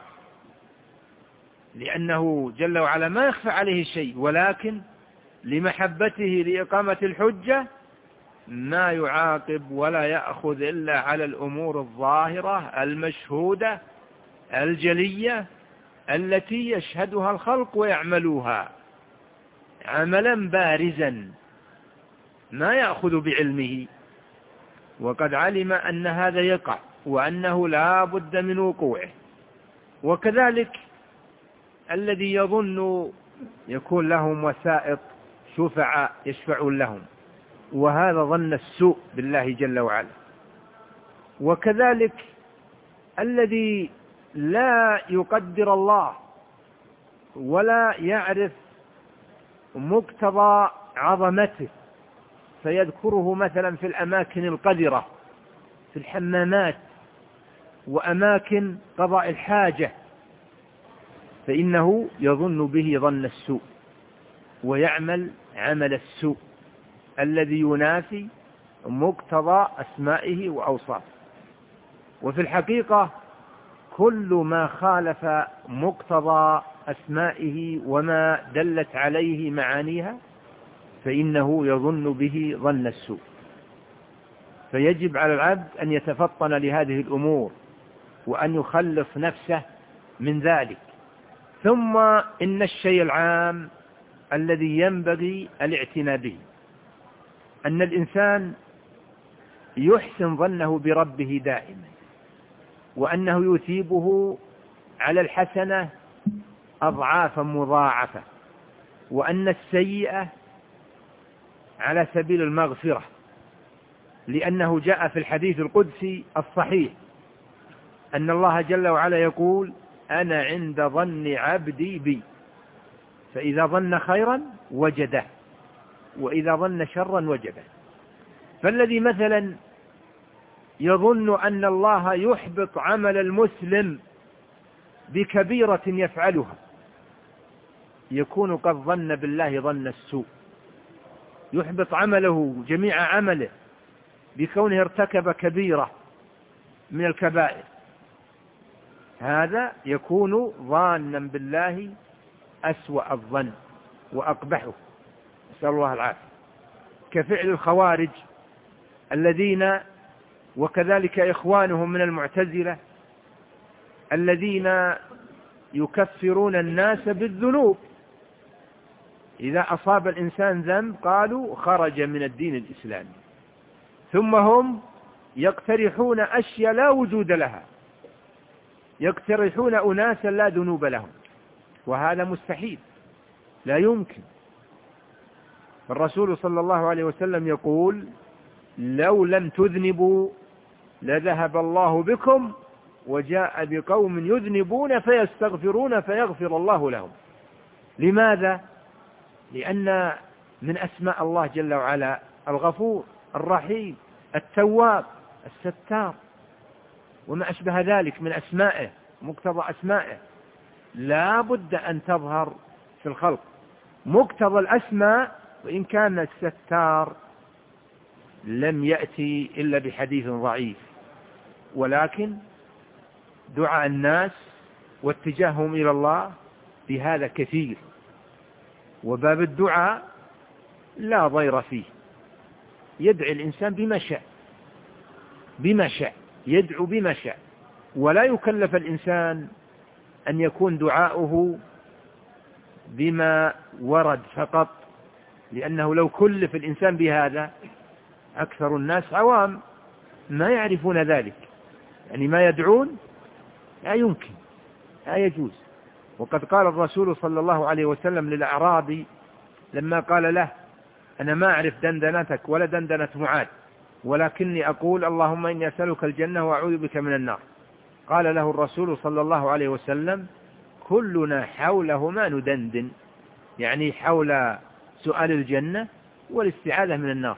لأنه جل وعلا ما يخفى عليه شيء، ولكن لمحبته لإقامة الحجة ما يعاقب ولا يأخذ إلا على الأمور الظاهرة المشهودة الجلية التي يشهدها الخلق ويعملوها عملا بارزا ما يأخذ بعلمه، وقد علم أن هذا يقع وأنه لا بد من وقوعه. وكذلك الذي يظن يكون لهم وسائط شفعاء يشفعون لهم، وهذا ظن السوء بالله جل وعلا. وكذلك الذي لا يقدر الله ولا يعرف مقتضى عظمته، فيذكره مثلا في الأماكن القذرة، في الحمامات وأماكن قضاء الحاجة، فإنه يظن به ظن السوء ويعمل عمل السوء الذي ينافي مقتضى أسمائه وأوصافه. وفي الحقيقة كل ما خالف مقتضى أسمائه وما دلت عليه معانيها فإنه يظن به ظن السوء. فيجب على العبد أن يتفطن لهذه الأمور وأن يخلص نفسه من ذلك. ثم إن الشيء العام الذي ينبغي الاعتناء به أن الإنسان يحسن ظنه بربه دائما، وأنه يثيبه على الحسنة أضعافا مضاعفة، وأن السيئة على سبيل المغفرة، لأنه جاء في الحديث القدسي الصحيح أن الله جل وعلا يقول أنا عند ظن عبدي بي، فإذا ظن خيرا وجده وإذا ظن شرا وجده. فالذي مثلا يظن أن الله يحبط عمل المسلم بكبيرة يفعلها يكون قد ظن بالله ظن السوء، يحبط عمله جميع عمله بكونه ارتكب كبيرة من الكبائر، هذا يكون ظانا بالله أسوأ الظن وأقبحه، نسأل الله العافية. كفعل الخوارج الذين وكذلك إخوانهم من المعتزلة الذين يكفرون الناس بالذنوب، إذا أصاب الإنسان ذنب قالوا خرج من الدين الإسلامي، ثم هم يقترحون أشياء لا وجود لها، يقترحون أناسا لا ذنوب لهم، وهذا مستحيل لا يمكن. الرسول صلى الله عليه وسلم يقول لو لم تذنبوا لذهب الله بكم وجاء بقوم يذنبون فيستغفرون فيغفر الله لهم. لماذا؟ لأن من أسماء الله جل وعلا الغفور الرحيم التواب الستار وما أشبه ذلك من أسمائه، مقتضى أسمائه لا بد أن تظهر في الخلق. مقتضى الأسماء وإن كان الستار لم يأتي إلا بحديث ضعيف، ولكن دعاء الناس واتجاههم إلى الله بهذا كثير، وباب الدعاء لا ضير فيه، يدعي الإنسان بما شاء يدعو بما شاء، ولا يكلف الإنسان أن يكون دعاؤه بما ورد فقط، لأنه لو كلف الإنسان بهذا أكثر الناس عوام ما يعرفون ذلك، يعني ما يدعون لا يمكن لا يجوز. وقد قال الرسول صلى الله عليه وسلم للأعرابي لما قال له أنا ما أعرف دندنتك ولا دندنة معاذ، ولكني أقول اللهم إني أسألك الجنة وأعوذ بك من النار. قال له الرسول صلى الله عليه وسلم كلنا حولهما ندندن، يعني حول سؤال الجنة والاستعاذة من النار.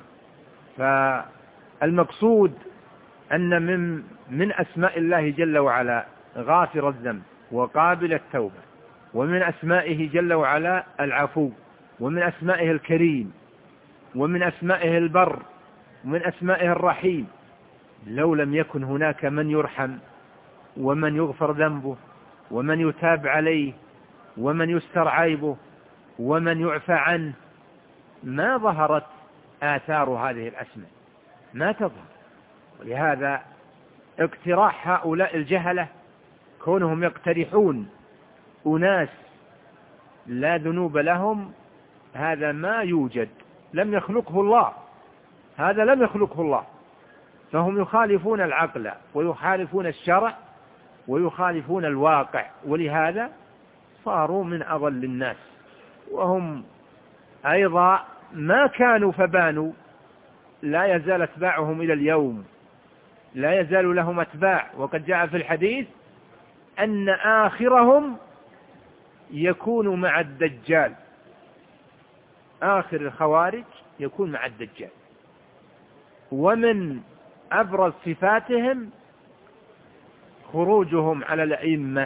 فالمقصود أن من أسماء الله جل وعلا غافر الذنب وقابل التوبة، ومن أسمائه جل وعلا العفو، ومن أسمائه الكريم، ومن أسمائه البر، ومن أسمائه الرحيم. لو لم يكن هناك من يرحم ومن يغفر ذنبه ومن يتاب عليه ومن يستر عيبه ومن يعفى عنه ما ظهرت آثار هذه الأسماء، ما تظهر. ولهذا اقتراح هؤلاء الجهلة كونهم يقترحون أناس لا ذنوب لهم هذا ما يوجد، لم يخلقه الله، هذا لم يخلقه الله. فهم يخالفون العقل ويخالفون الشرع ويخالفون الواقع، ولهذا صاروا من أضل الناس. وهم أيضا ما كانوا فبانوا، لا يزال أتباعهم إلى اليوم، لا يزال لهم أتباع. وقد جاء في الحديث أن آخرهم يكون مع الدجال، آخر الخوارج يكون مع الدجال. ومن أبرز صفاتهم خروجهم على الأئمة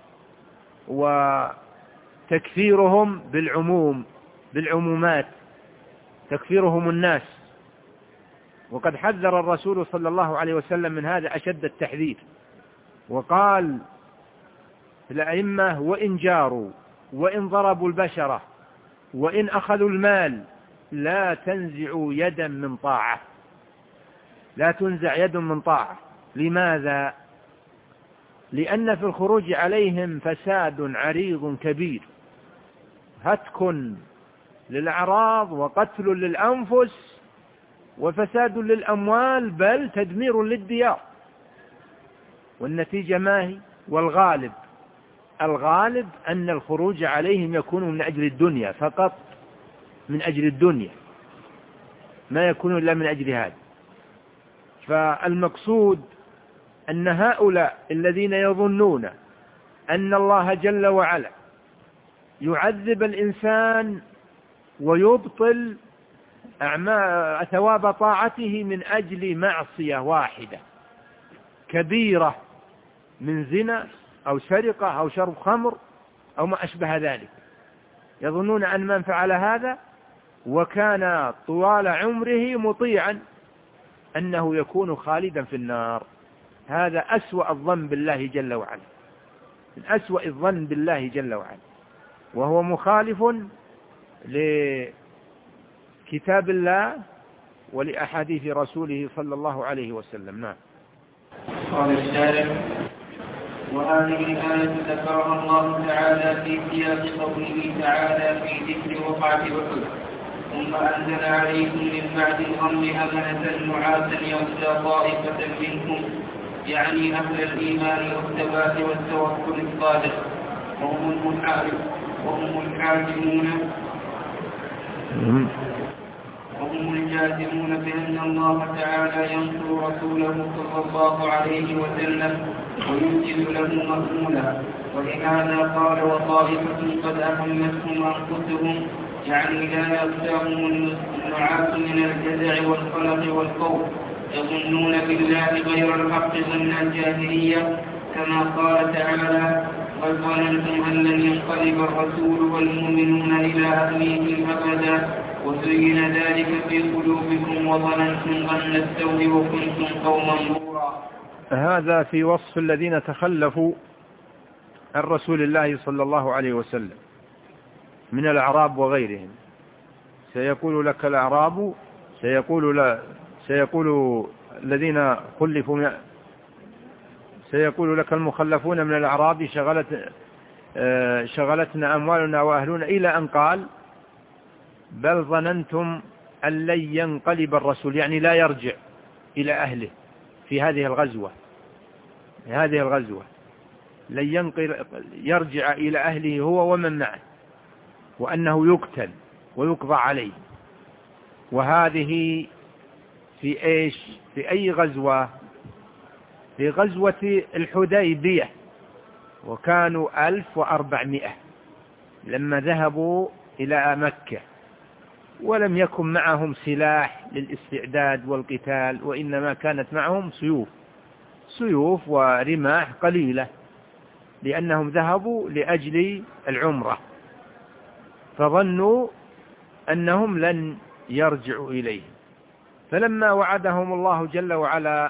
وتكفيرهم بالعمومات، تكفيرهم الناس. وقد حذر الرسول صلى الله عليه وسلم من هذا أشد التحذير، وقال الأئمة وإن جاروا وإن ضربوا البشرة وإن أخذوا المال لا تنزعوا يدا من طاعة، لا تنزع يد من طاعة. لماذا؟ لأن في الخروج عليهم فساد عريض كبير، هتك للأعراض وقتل للأنفس وفساد للأموال، بل تدمير للديار. والنتيجة ما هي؟ والغالب أن الخروج عليهم يكون من أجل الدنيا فقط، من أجل الدنيا، ما يكون إلا من أجل هذا. فالمقصود أن هؤلاء الذين يظنون أن الله جل وعلا يعذب الإنسان ويبطل ثواب طاعته من أجل معصية واحدة كبيرة من زنا أو سرقة أو شرب خمر أو ما أشبه ذلك، يظنون أن من فعل هذا وكان طوال عمره مطيعا أنه يكون خالدا في النار. هذا أسوأ الظن بالله جل وعلا، من أسوأ الظن بالله جل وعلا، وهو مخالف لكتاب الله ولأحاديث رسوله صلى الله عليه وسلم. نعم. قال الشارع: وهذه الآية ذكرها الله تعالى في سياق قوله تعالى في ذكر وقعة أحد: ثم أنزل عليكم من بعد الغم أمنة نعاسا يغشى طائفة منكم، يعني أهل الإيمان والثبات والتوكل الصادق، وهم الحاكمون وهم الجازمون بأن الله تعالى ينصر رسوله صلى الله عليه وسلم وينجز له مأمولا. ولهذا قال وطائفة قد أهمتهم أنفسهم، يعني لا يغشاهم النعاس من الجزع والقلق والخوف، يظنون بالله غير الحق ظن الجاهلية، كما قال تعالى بل ظننتم أن لن ينقلب الرسول والمؤمنون إلى أهليهم أبدا وزين ذلك في قلوبكم وظننتم ظن السوء وكنتم قوما بورا. هذا في وصف الذين تخلفوا عن رسول الله صلى الله عليه وسلم من الأعراب وغيرهم. سيقول لك الأعراب، سيقول الذين خلفوا، سيقول لك المخلفون من الأعراب شغلتنا أموالنا وأهلنا، إلى أن قال بل ظننتم أن لن ينقلب الرسول، يعني لا يرجع إلى أهله في هذه الغزوة لن يرجع إلى أهله هو ومن معه، وأنه يقتل ويقضى عليه. وهذه في إيش؟ في أي غزوة؟ في غزوة الحديبية، وكانوا 1400 لما ذهبوا إلى مكة، ولم يكن معهم سلاح للاستعداد والقتال، وإنما كانت معهم سيوف ورماح قليلة، لأنهم ذهبوا لأجل العمرة، فظنوا أنهم لن يرجعوا إليه. فلما وعدهم الله جل وعلا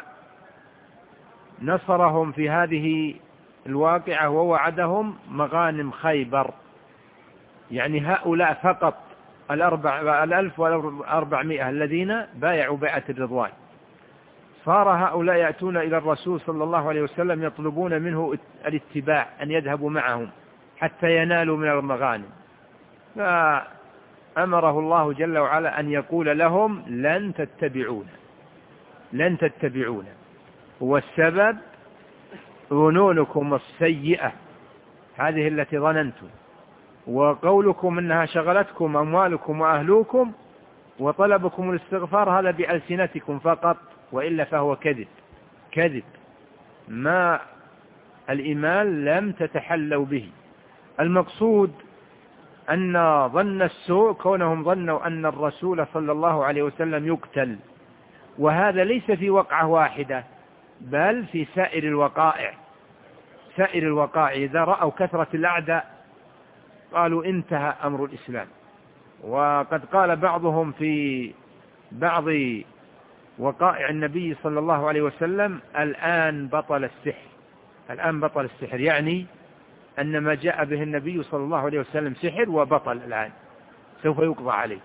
نصرهم في هذه الواقعة، ووعدهم مغانم خيبر، يعني هؤلاء فقط 1400 الذين بايعوا بيعة الرضوان، صار هؤلاء يأتون إلى الرسول صلى الله عليه وسلم يطلبون منه الاتباع، أن يذهبوا معهم حتى ينالوا من المغانم. فأمره الله جل وعلا أن يقول لهم لن تتبعون، والسبب ظنونكم السيئة هذه التي ظننتم، وقولكم إنها شغلتكم أموالكم وأهلوكم، وطلبكم الاستغفار هذا بألسنتكم فقط، وإلا فهو كذب. ما الإيمان لم تتحلوا به. المقصود أن ظن السوء كونهم ظنوا أن الرسول صلى الله عليه وسلم يقتل، وهذا ليس في وقعة واحدة، بل في سائر الوقائع إذا رأوا كثرة الأعداء قالوا انتهى أمر الإسلام. وقد قال بعضهم في بعض وقائع النبي صلى الله عليه وسلم الآن بطل السحر، يعني أن ما جاء به النبي صلى الله عليه وسلم سحر وبطل، الآن سوف يقضى عليه.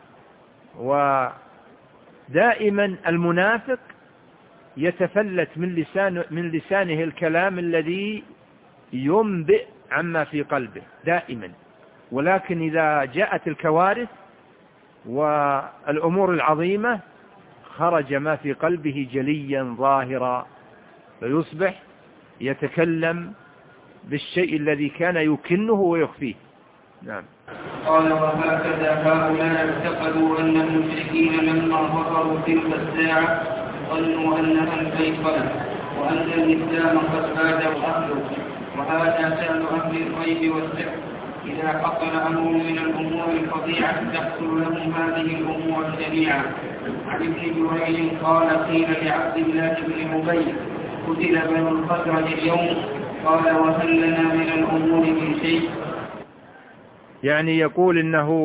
ودائما المنافق يتفلت من لسانه الكلام الذي ينبئ عما في قلبه دائما، ولكن إذا جاءت الكوارث والأمور العظيمة خرج ما في قلبه جليا ظاهرا، فيصبح يتكلم بالشيء الذي كان يكنه ويخفيه. نعم. قال وهكذا هؤلاء اعتقدوا أن المشركين لما ظهروا تلك الساعة ظنوا أنها الفيصلة، وأن الإسلام قد فاز أهله. وهذا شأن أهل الغيب والسحر، إذا حصل أمر من الأمور الفظيعة تحصل لهم هذه الأمور جميعا. عن ابن جريج قال قيل لعبد الله بن أبي قتل بنو الخزرج اليوم، قال وهل لنا من الأمور من شيء؟ يعني يقول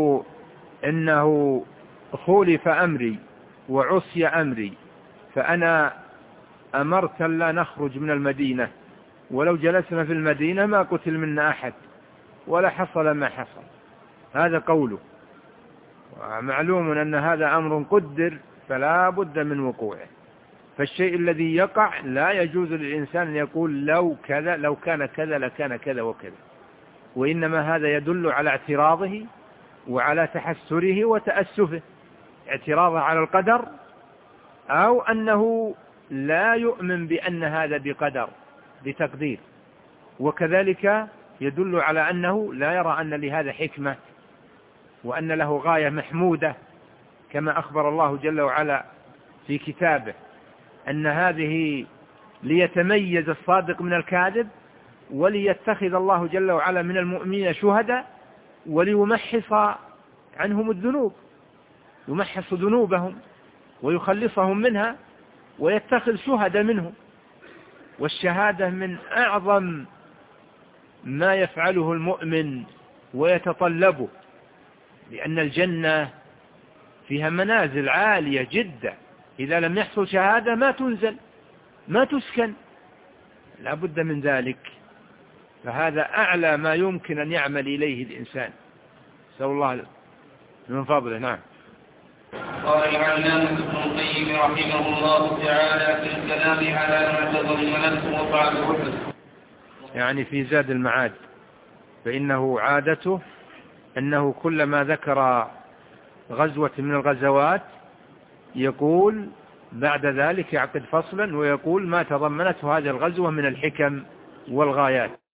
إنه خولف أمري وعصي أمري، فأنا أمرت لا نخرج من المدينة، ولو جلسنا في المدينة ما قتل منا أحد ولا حصل ما حصل. هذا قوله، ومعلوم أن هذا أمر قدر فلا بد من وقوعه. فالشيء الذي يقع لا يجوز للإنسان أن يقول لو كذا، لو كان كذا لكان كذا وكذا، وإنما هذا يدل على اعتراضه وعلى تحسره وتأسفه، اعتراضه على القدر، أو أنه لا يؤمن بأن هذا بتقدير، وكذلك يدل على أنه لا يرى أن لهذا حكمة وأن له غاية محمودة كما أخبر الله جل وعلا في كتابه أن هذه ليتميز الصادق من الكاذب، وليتخذ الله جل وعلا من المؤمنين شهداء، وليمحص عنهم الذنوب، يمحص ذنوبهم ويخلصهم منها ويتخذ شهداء منهم. والشهادة من أعظم ما يفعله المؤمن ويتطلبه، لأن الجنة فيها منازل عالية جدا، إذا لم يحصل شهادة ما تنزل ما تسكن، لا بد من ذلك. فهذا أعلى ما يمكن أن يعمل إليه الإنسان. نسأل الله من فضله. نعم. قال العلامة ابن القيم رحمه الله تعالى في الكلام على ما تضمنته وقع الحدث، يعني في زاد المعاد، فإنه عادته أنه كلما ذكر غزوة من الغزوات يقول بعد ذلك يعقد فصلا ويقول ما تضمنته هذه الغزوة من الحكم والغايات.